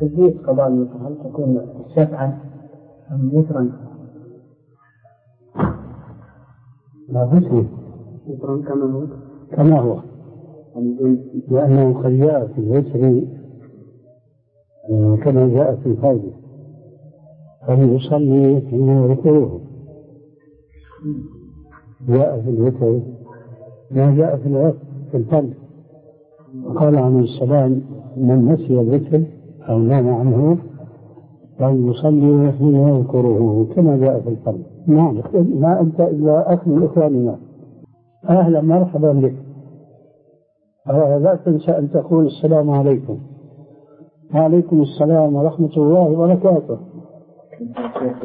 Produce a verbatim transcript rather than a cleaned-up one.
كيفية قضاء الوتر هل تكون شفعا أم وترا؟ لا بس وترا كما هو كما هو، لأنه قد جاء في الوتر كما جاء في الفرض فليصلي حين يذكره. جاء في الوتر ما جاء في الوتر في الفرض. قال عليه السلام: من نسي الوتر أو نام عنه فليصلي حين يذكره كما جاء في الفرض. نعم، ما أنت إلا أخ من إخواننا. أهلا مرحبا بك. لا تنسى أن تقول السلام عليكم. وعليكم السلام ورحمة الله وبركاته.